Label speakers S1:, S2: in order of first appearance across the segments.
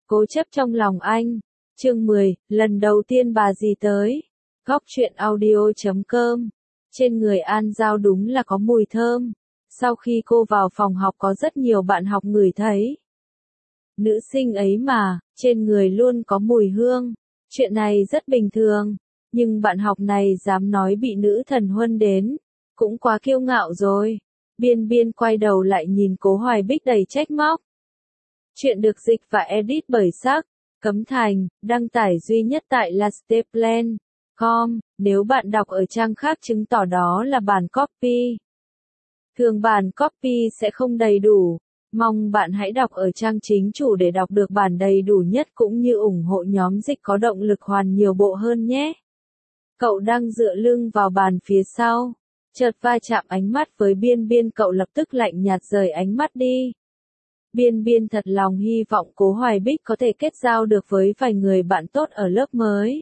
S1: Cố chấp trong lòng anh. Chương 10, lần đầu tiên bà dì tới. Góc truyện audio.com. Trên người An Giao đúng là có mùi thơm. Sau khi cô vào phòng học có rất nhiều bạn học ngửi thấy. Nữ sinh ấy mà, trên người luôn có mùi hương. Chuyện này rất bình thường. Nhưng bạn học này dám nói bị nữ thần huân đến. Cũng quá kiêu ngạo rồi. Biên Biên quay đầu lại nhìn Cố Hoài Bích đầy trách móc. Chuyện được dịch và edit bởi Sắc. Cấm Thành, đăng tải duy nhất tại lasteplan.com, nếu bạn đọc ở trang khác chứng tỏ đó là bản copy. Thường bản copy sẽ không đầy đủ, mong bạn hãy đọc ở trang chính chủ để đọc được bản đầy đủ nhất cũng như ủng hộ nhóm dịch có động lực hoàn nhiều bộ hơn nhé. Cậu đang dựa lưng vào bàn phía sau, chợt va chạm ánh mắt với Biên Biên, cậu lập tức lạnh nhạt rời ánh mắt đi. Biên Biên thật lòng hy vọng Cố Hoài Bích có thể kết giao được với vài người bạn tốt ở lớp mới.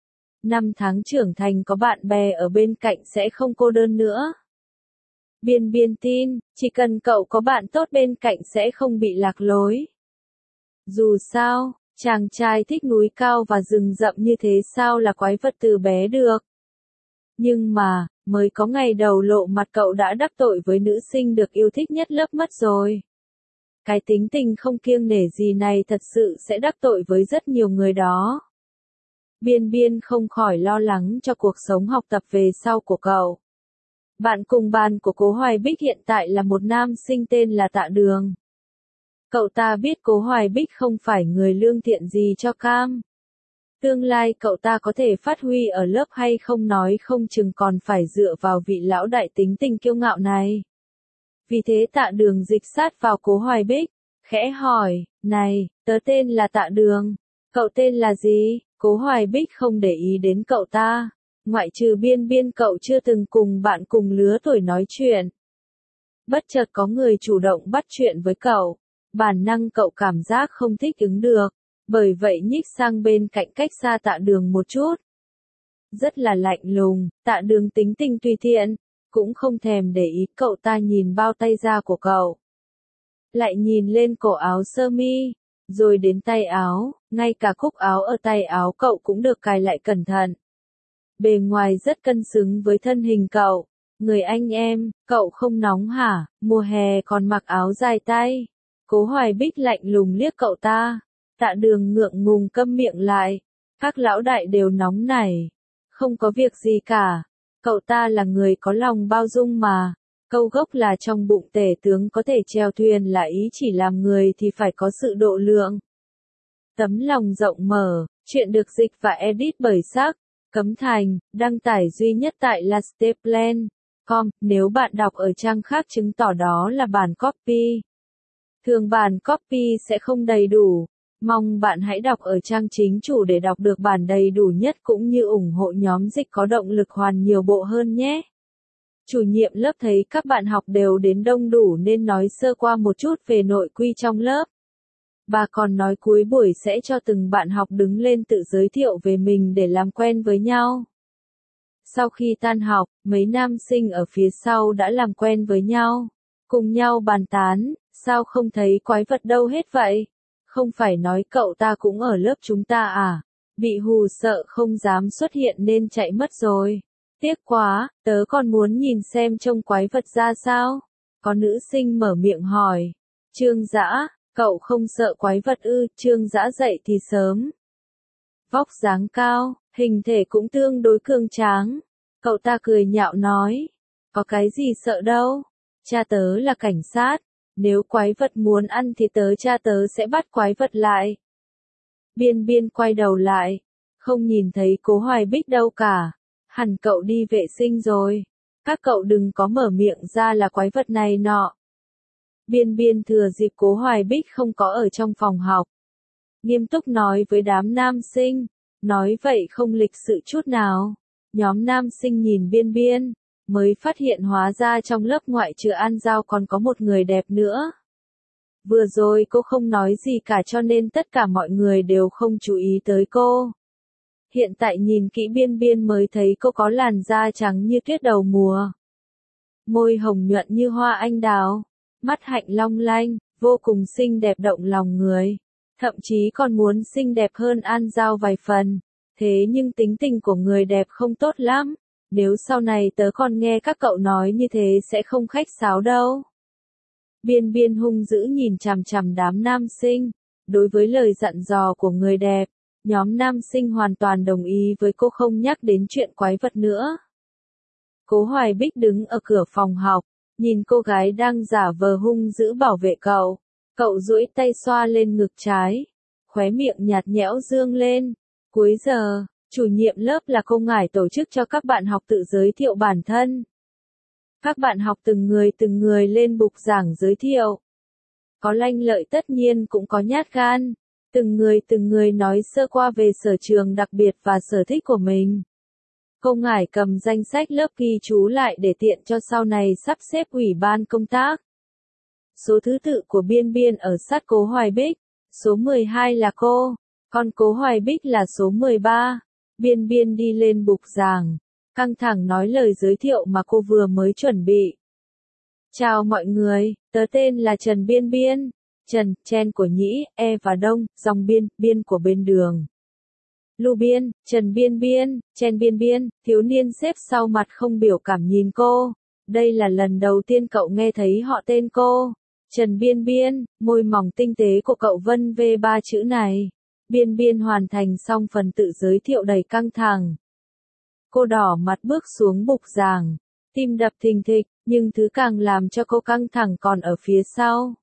S1: 5 tháng trưởng thành có bạn bè ở bên cạnh sẽ không cô đơn nữa. Biên Biên tin, chỉ cần cậu có bạn tốt bên cạnh sẽ không bị lạc lối. Dù sao, chàng trai thích núi cao và rừng rậm như thế sao là quái vật từ bé được. Nhưng mà, mới có ngày đầu lộ mặt cậu đã đắc tội với nữ sinh được yêu thích nhất lớp mất rồi. Cái tính tình không kiêng nể gì này thật sự sẽ đắc tội với rất nhiều người đó. Biên Biên không khỏi lo lắng cho cuộc sống học tập về sau của cậu. Bạn cùng bàn của Cố Hoài Bích hiện tại là một nam sinh tên là Tạ Đường. Cậu ta biết Cố Hoài Bích không phải người lương thiện gì cho cam. Tương lai cậu ta có thể phát huy ở lớp hay không nói không chừng còn phải dựa vào vị lão đại tính tình kiêu ngạo này. Vì thế Tạ Đường dịch sát vào Cố Hoài Bích, khẽ hỏi, này, tớ tên là Tạ Đường, cậu tên là gì? Cố Hoài Bích không để ý đến cậu ta, ngoại trừ Biên Biên cậu chưa từng cùng bạn cùng lứa tuổi nói chuyện. Bất chợt có người chủ động bắt chuyện với cậu, bản năng cậu cảm giác không thích ứng được, bởi vậy nhích sang bên cạnh cách xa Tạ Đường một chút. Rất là lạnh lùng, Tạ Đường tính tình tùy tiện, cũng không thèm để ý, cậu ta nhìn bao tay da của cậu. Lại nhìn lên cổ áo sơ mi, rồi đến tay áo, ngay cả cúc áo ở tay áo cậu cũng được cài lại cẩn thận. Bề ngoài rất cân xứng với thân hình cậu. Người anh em, cậu không nóng hả, mùa hè còn mặc áo dài tay. Cố Hoài Bích lạnh lùng liếc cậu ta. Tạ Đường ngượng ngùng câm miệng lại. Các lão đại đều nóng nảy. Không có việc gì cả. Cậu ta là người có lòng bao dung mà. Câu gốc là trong bụng tể tướng có thể chèo thuyền là ý chỉ làm người thì phải có sự độ lượng. Tấm lòng rộng mở, chuyện được dịch và edit bởi Sắc. Cấm Thành, đăng tải duy nhất tại lasteplan.com, nếu bạn đọc ở trang khác chứng tỏ đó là bản copy. Thường bản copy sẽ không đầy đủ, mong bạn hãy đọc ở trang chính chủ để đọc được bản đầy đủ nhất cũng như ủng hộ nhóm dịch có động lực hoàn nhiều bộ hơn nhé. Chủ nhiệm lớp thấy các bạn học đều đến đông đủ nên nói sơ qua một chút về nội quy trong lớp. Bà còn nói cuối buổi sẽ cho từng bạn học đứng lên tự giới thiệu về mình để làm quen với nhau. Sau khi tan học, mấy nam sinh ở phía sau đã làm quen với nhau. Cùng nhau bàn tán, sao không thấy quái vật đâu hết vậy? Không phải nói cậu ta cũng ở lớp chúng ta à? Bị hù sợ không dám xuất hiện nên chạy mất rồi. Tiếc quá, tớ còn muốn nhìn xem trông quái vật ra sao? Có nữ sinh mở miệng hỏi. Trương Dã, cậu không sợ quái vật ư? Trương Dã dậy thì sớm. Vóc dáng cao, hình thể cũng tương đối cường tráng. Cậu ta cười nhạo nói. Có cái gì sợ đâu? Cha tớ là cảnh sát. Nếu quái vật muốn ăn thì cha tớ sẽ bắt quái vật lại. Biên Biên quay đầu lại. Không nhìn thấy Cố Hoài Bích đâu cả. Hẳn cậu đi vệ sinh rồi. Các cậu đừng có mở miệng ra là quái vật này nọ. Biên Biên thừa dịp Cố Hoài Bích không có ở trong phòng học. Nghiêm túc nói với đám nam sinh. Nói vậy không lịch sự chút nào. Nhóm nam sinh nhìn Biên Biên. Mới phát hiện hóa ra trong lớp ngoại trừ An Giao còn có một người đẹp nữa. Vừa rồi cô không nói gì cả cho nên tất cả mọi người đều không chú ý tới cô. Hiện tại nhìn kỹ Biên Biên mới thấy cô có làn da trắng như tuyết đầu mùa. Môi hồng nhuận như hoa anh đào. Mắt hạnh long lanh, vô cùng xinh đẹp động lòng người. thậm chí còn muốn xinh đẹp hơn An Giao vài phần. Thế nhưng tính tình của người đẹp không tốt lắm, nếu sau này tớ còn nghe các cậu nói như thế sẽ không khách sáo đâu. Biên Biên hung dữ nhìn chằm chằm đám nam sinh, đối với lời dặn dò của người đẹp, nhóm nam sinh hoàn toàn đồng ý với cô, không nhắc đến chuyện quái vật nữa. Cố Hoài Bích đứng ở cửa phòng học, nhìn cô gái đang giả vờ hung dữ bảo vệ cậu. Cậu duỗi tay xoa lên ngực trái, khóe miệng nhạt nhẽo dương lên. Cuối giờ, chủ nhiệm lớp là cô Ngải tổ chức cho các bạn học tự giới thiệu bản thân. Các bạn học từng người lên bục giảng giới thiệu. Có lanh lợi tất nhiên cũng có nhát gan, từng người nói sơ qua về sở trường đặc biệt và sở thích của mình. Cô Ngải cầm danh sách lớp ghi chú lại để tiện cho sau này sắp xếp ủy ban công tác. Số thứ tự của Biên Biên ở sát Cố Hoài Bích, số 12 là cô, còn Cố Hoài Bích là số 13. Biên Biên đi lên bục giảng, căng thẳng nói lời giới thiệu mà cô vừa mới chuẩn bị. Chào mọi người, tớ tên là Trần Biên Biên. Trần, chen của Nhĩ, E và Đông, dòng biên, biên của bên đường. Lưu Biên, Trần Biên Biên, chen Biên Biên, thiếu niên xếp sau mặt không biểu cảm nhìn cô. Đây là lần đầu tiên cậu nghe thấy họ tên cô. Trần Biên Biên, môi mỏng tinh tế của cậu vân vê ba chữ này. Biên Biên hoàn thành xong phần tự giới thiệu đầy căng thẳng. Cô đỏ mặt bước xuống bục giảng, tim đập thình thịch, nhưng thứ càng làm cho cô căng thẳng còn ở phía sau.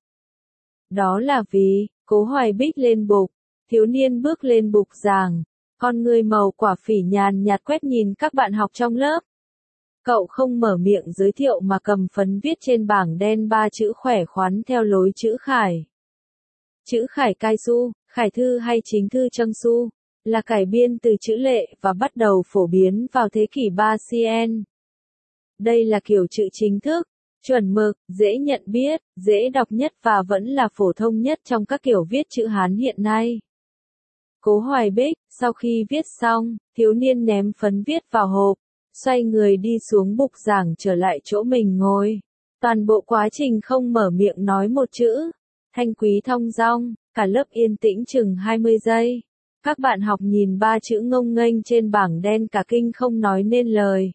S1: Đó là vì, Cố Hoài Bích lên bục, thiếu niên bước lên bục giảng, con người màu quả phỉ nhàn nhạt quét nhìn các bạn học trong lớp. Cậu không mở miệng giới thiệu mà cầm phấn viết trên bảng đen 3 chữ khỏe khoắn theo lối chữ Khải. Chữ Khải Cai Su, Khải Thư hay chính thư Trăng Su, là cải biên từ chữ Lệ và bắt đầu phổ biến vào thế kỷ 3 CN. Đây là kiểu chữ chính thức, chuẩn mực, dễ nhận biết, dễ đọc nhất và vẫn là phổ thông nhất trong các kiểu viết chữ Hán hiện nay. Cố Hoài Bích, sau khi viết xong, thiếu niên ném phấn viết vào hộp, xoay người đi xuống bục giảng trở lại chỗ mình ngồi. Toàn bộ quá trình không mở miệng nói một chữ. Thanh quý thong dong, cả lớp yên tĩnh chừng 20 giây. Các bạn học nhìn 3 chữ ngông nghênh trên bảng đen cả kinh không nói nên lời.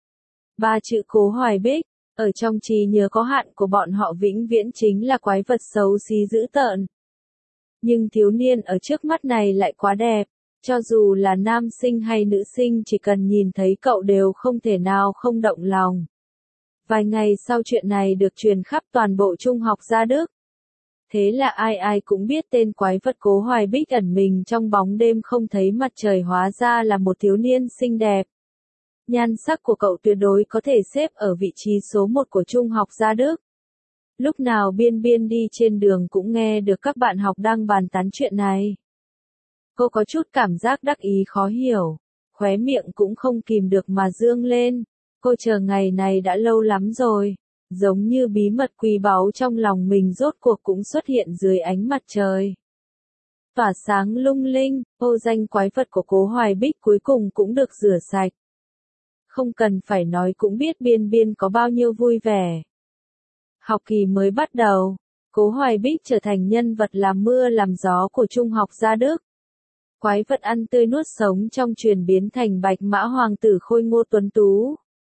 S1: 3 chữ Cố Hoài Bích, ở trong trí nhớ có hạn của bọn họ vĩnh viễn chính là quái vật xấu xí dữ tợn. Nhưng thiếu niên ở trước mắt này lại quá đẹp, cho dù là nam sinh hay nữ sinh chỉ cần nhìn thấy cậu đều không thể nào không động lòng. Vài ngày sau chuyện này được truyền khắp toàn bộ trung học Gia Đức. Thế là ai ai cũng biết tên quái vật Cố Hoài Bích ẩn mình trong bóng đêm không thấy mặt trời hóa ra là một thiếu niên xinh đẹp. Nhan sắc của cậu tuyệt đối có thể xếp ở vị trí số 1 của trung học Gia Đức. Lúc nào Biên Biên đi trên đường cũng nghe được các bạn học đang bàn tán chuyện này. Cô có chút cảm giác đắc ý khó hiểu, khóe miệng cũng không kìm được mà dương lên. Cô chờ ngày này đã lâu lắm rồi, giống như bí mật quý báu trong lòng mình rốt cuộc cũng xuất hiện dưới ánh mặt trời. Tỏa sáng lung linh, ô danh quái vật của Cố Hoài Bích cuối cùng cũng được rửa sạch. Không cần phải nói cũng biết Biên Biên có bao nhiêu vui vẻ. Học kỳ mới bắt đầu, Cố Hoài Bích trở thành nhân vật làm mưa làm gió của trung học Gia Đức. Quái vật ăn tươi nuốt sống trong truyền biến thành bạch mã hoàng tử khôi ngô tuấn tú.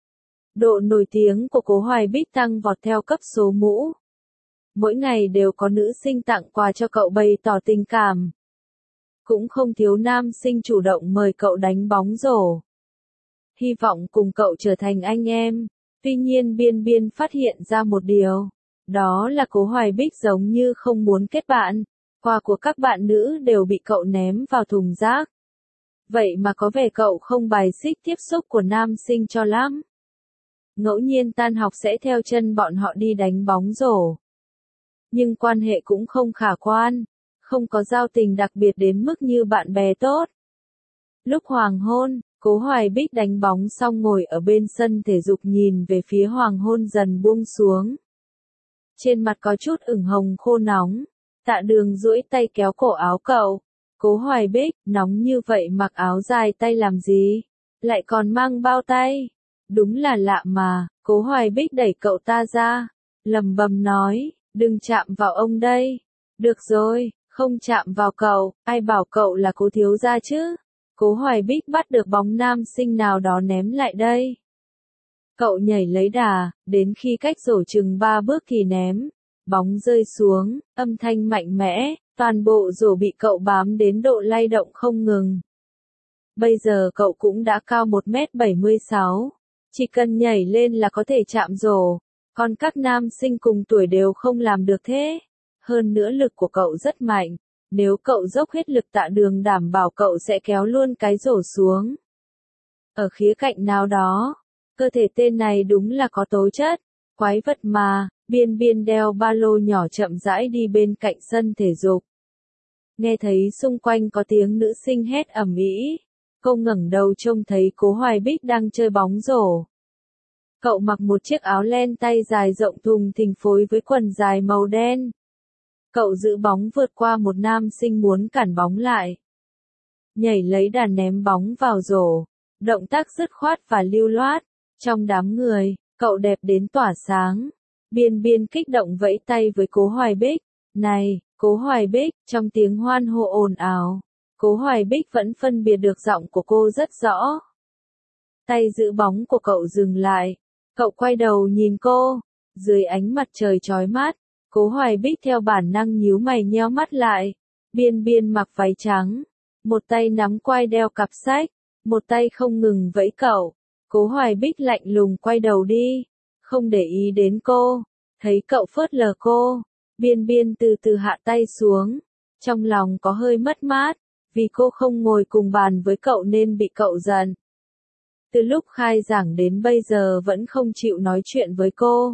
S1: Độ nổi tiếng của Cố Hoài Bích tăng vọt theo cấp số mũ. Mỗi ngày đều có nữ sinh tặng quà cho cậu bày tỏ tình cảm. Cũng không thiếu nam sinh chủ động mời cậu đánh bóng rổ. Hy vọng cùng cậu trở thành anh em. Tuy nhiên Biên Biên phát hiện ra một điều. Đó là Cố Hoài Bích giống như không muốn kết bạn. Quà của các bạn nữ đều bị cậu ném vào thùng rác. Vậy mà có vẻ cậu không bài xích tiếp xúc của nam sinh cho lắm. Ngẫu nhiên tan học sẽ theo chân bọn họ đi đánh bóng rổ. Nhưng quan hệ cũng không khả quan, không có giao tình đặc biệt đến mức như bạn bè tốt. Lúc hoàng hôn, Cố Hoài Bích đánh bóng xong ngồi ở bên sân thể dục nhìn về phía hoàng hôn dần buông xuống. Trên mặt có chút ửng hồng khô nóng, Tạ Đường duỗi tay kéo cổ áo cậu. Cố Hoài Bích, nóng như vậy mặc áo dài tay làm gì? Lại còn mang bao tay. Đúng là lạ mà, Cố Hoài Bích đẩy cậu ta ra, lầm bầm nói, đừng chạm vào ông đây. Được rồi, Không chạm vào cậu, ai bảo cậu là Cố thiếu gia chứ? Cố Hoài Bích bắt được bóng nam sinh nào đó ném lại đây. Cậu nhảy lấy đà, đến khi cách rổ chừng 3 bước thì ném. Bóng rơi xuống, âm thanh mạnh mẽ, toàn bộ rổ bị cậu bám đến độ lay động không ngừng. Bây giờ cậu cũng đã cao 1m76. Chỉ cần nhảy lên là có thể chạm rổ. Còn các nam sinh cùng tuổi đều không làm được thế. Hơn nữa lực của cậu rất mạnh. Nếu cậu dốc hết lực Tạ Đường đảm bảo cậu sẽ kéo luôn cái rổ xuống. Ở khía cạnh nào đó, cơ thể tên này đúng là có tố chất. Quái vật mà, Biên Biên đeo ba lô nhỏ chậm rãi đi bên cạnh sân thể dục. Nghe thấy xung quanh có tiếng nữ sinh hét ầm ĩ, cô ngẩng đầu trông thấy Cố Hoài Bích đang chơi bóng rổ. Cậu mặc một chiếc áo len tay dài rộng thùng thình phối với quần dài màu đen. Cậu giữ bóng vượt qua một nam sinh muốn cản bóng lại. Nhảy lấy đà ném bóng vào rổ. Động tác dứt khoát và lưu loát. Trong đám người, cậu đẹp đến tỏa sáng. Biên Biên kích động vẫy tay với Cố Hoài Bích. Này, Cố Hoài Bích, trong tiếng hoan hô ồn ào. Cố Hoài Bích vẫn phân biệt được giọng của cô rất rõ. Tay giữ bóng của cậu dừng lại. Cậu quay đầu nhìn cô. Dưới ánh mặt trời chói mát, Cố Hoài Bích theo bản năng nhíu mày nheo mắt lại. Biên Biên mặc váy trắng. Một tay nắm quai đeo cặp sách. Một tay không ngừng vẫy cậu. Cố Hoài Bích lạnh lùng quay đầu đi. Không để ý đến cô. Thấy cậu phớt lờ cô. Biên Biên từ từ hạ tay xuống. Trong lòng có hơi mất mát. Vì cô không ngồi cùng bàn với cậu nên bị cậu giận. Từ lúc khai giảng đến bây giờ vẫn không chịu nói chuyện với cô.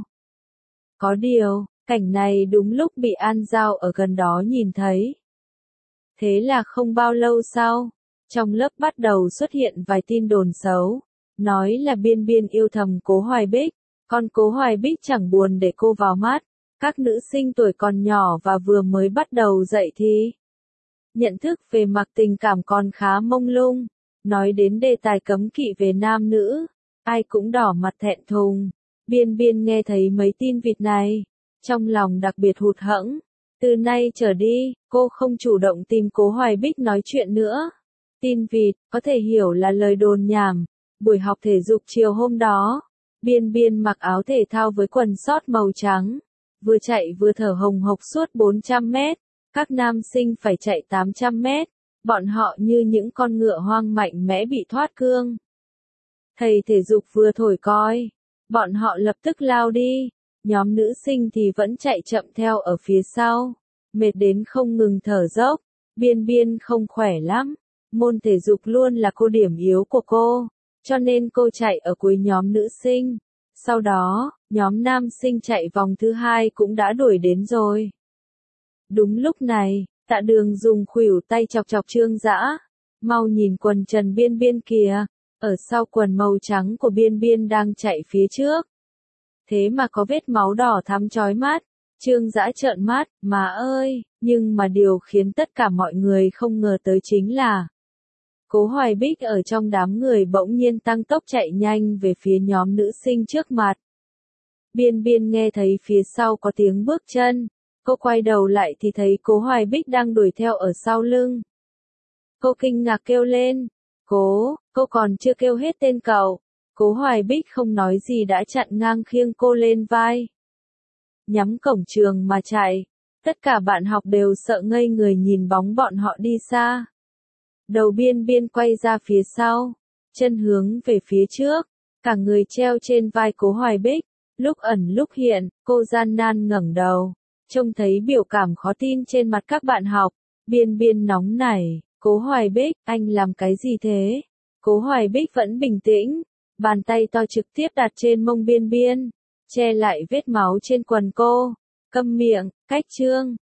S1: Có điều, cảnh này đúng lúc bị An Giao ở gần đó nhìn thấy. Thế là không bao lâu sau, trong lớp bắt đầu xuất hiện vài tin đồn xấu. Nói là Biên Biên yêu thầm Cố Hoài Bích, còn Cố Hoài Bích chẳng buồn để cô vào mắt. Các nữ sinh tuổi còn nhỏ và vừa mới bắt đầu dậy thì nhận thức về mặt tình cảm còn khá mông lung. Nói đến đề tài cấm kỵ về nam nữ, ai cũng đỏ mặt thẹn thùng. Biên Biên nghe thấy mấy tin vịt này, trong lòng đặc biệt hụt hẫng. Từ nay trở đi, cô không chủ động tìm Cố Hoài Bích nói chuyện nữa. Tin vịt, có thể hiểu là lời đồn nhảm. Buổi học thể dục chiều hôm đó, Biên Biên mặc áo thể thao với quần sót màu trắng. Vừa chạy vừa thở hồng hộc suốt 400 mét. Các nam sinh phải chạy 800 mét. Bọn họ như những con ngựa hoang mạnh mẽ bị thoát cương. Thầy thể dục vừa thổi còi. Bọn họ lập tức lao đi. Nhóm nữ sinh thì vẫn chạy chậm theo ở phía sau. Mệt đến không ngừng thở dốc. Biên Biên không khỏe lắm. Môn thể dục luôn là cô điểm yếu của cô. Cho nên cô chạy ở cuối nhóm nữ sinh. Sau đó, nhóm nam sinh chạy vòng thứ hai cũng đã đuổi đến rồi. Đúng lúc này, Tạ Đường dùng khuỷu tay chọc chọc Trương Dã. Mau nhìn quần Trần Biên Biên kìa. Ở sau quần màu trắng của Biên Biên đang chạy phía trước. Thế mà có vết máu đỏ thắm chói mắt. Trương Dã trợn mắt, má ơi, nhưng mà điều khiến tất cả mọi người không ngờ tới chính là Cố Hoài Bích ở trong đám người bỗng nhiên tăng tốc chạy nhanh về phía nhóm nữ sinh trước mặt. Biên Biên nghe thấy phía sau có tiếng bước chân. Cô quay đầu lại thì thấy Cố Hoài Bích đang đuổi theo ở sau lưng. Cô kinh ngạc kêu lên. Cô còn chưa kêu hết tên cậu. Cố Hoài Bích không nói gì đã chặn ngang khiêng cô lên vai. Nhắm cổng trường mà chạy. Tất cả bạn học đều sợ ngây người nhìn bóng bọn họ đi xa. Đầu Biên Biên quay ra phía sau. Chân hướng về phía trước. Cả người treo trên vai Cố Hoài Bích. Lúc ẩn lúc hiện, cô gian nan ngẩng đầu. Trông thấy biểu cảm khó tin trên mặt các bạn học. Biên Biên nóng nảy. Cố Hoài Bích, anh làm cái gì thế? Cố Hoài Bích vẫn bình tĩnh. Bàn tay to trực tiếp đặt trên mông Biên Biên. Che lại vết máu trên quần cô. Câm miệng, cách Trương.